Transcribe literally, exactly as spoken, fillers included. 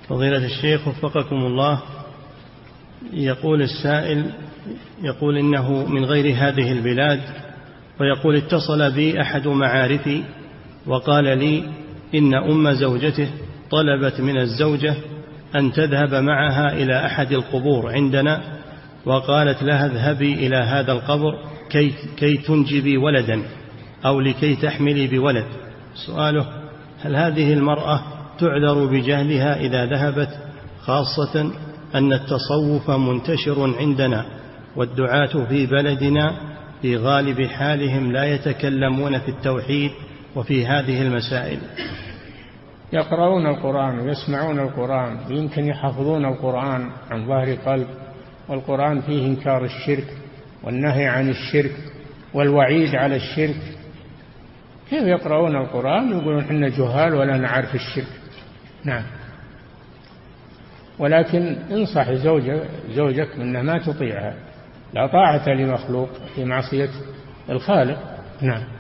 فضيلة الشيخ وفقكم الله، يقول السائل يقول إنه من غير هذه البلاد، ويقول اتصل بي أحد معارفي وقال لي إن أم زوجته طلبت من الزوجة أن تذهب معها إلى أحد القبور عندنا، وقالت لها اذهبي إلى هذا القبر كي, كي تنجبي ولدا أو لكي تحملي بولد. سؤاله: هل هذه المرأة تعذر بجهلها إذا ذهبت، خاصة أن التصوف منتشر عندنا والدعاة في بلدنا في غالب حالهم لا يتكلمون في التوحيد وفي هذه المسائل؟ يقرؤون القرآن ويسمعون القرآن، يمكن يحفظون القرآن عن ظهر قلب، والقرآن فيه إنكار الشرك والنهي عن الشرك والوعيد على الشرك. كيف يقرؤون القرآن ويقولون إحنا جهال ولا نعرف الشرك؟ نعم. ولكن انصح زوجك, زوجك أنها ما تطيعها، لا طاعة لمخلوق في معصية الخالق. نعم.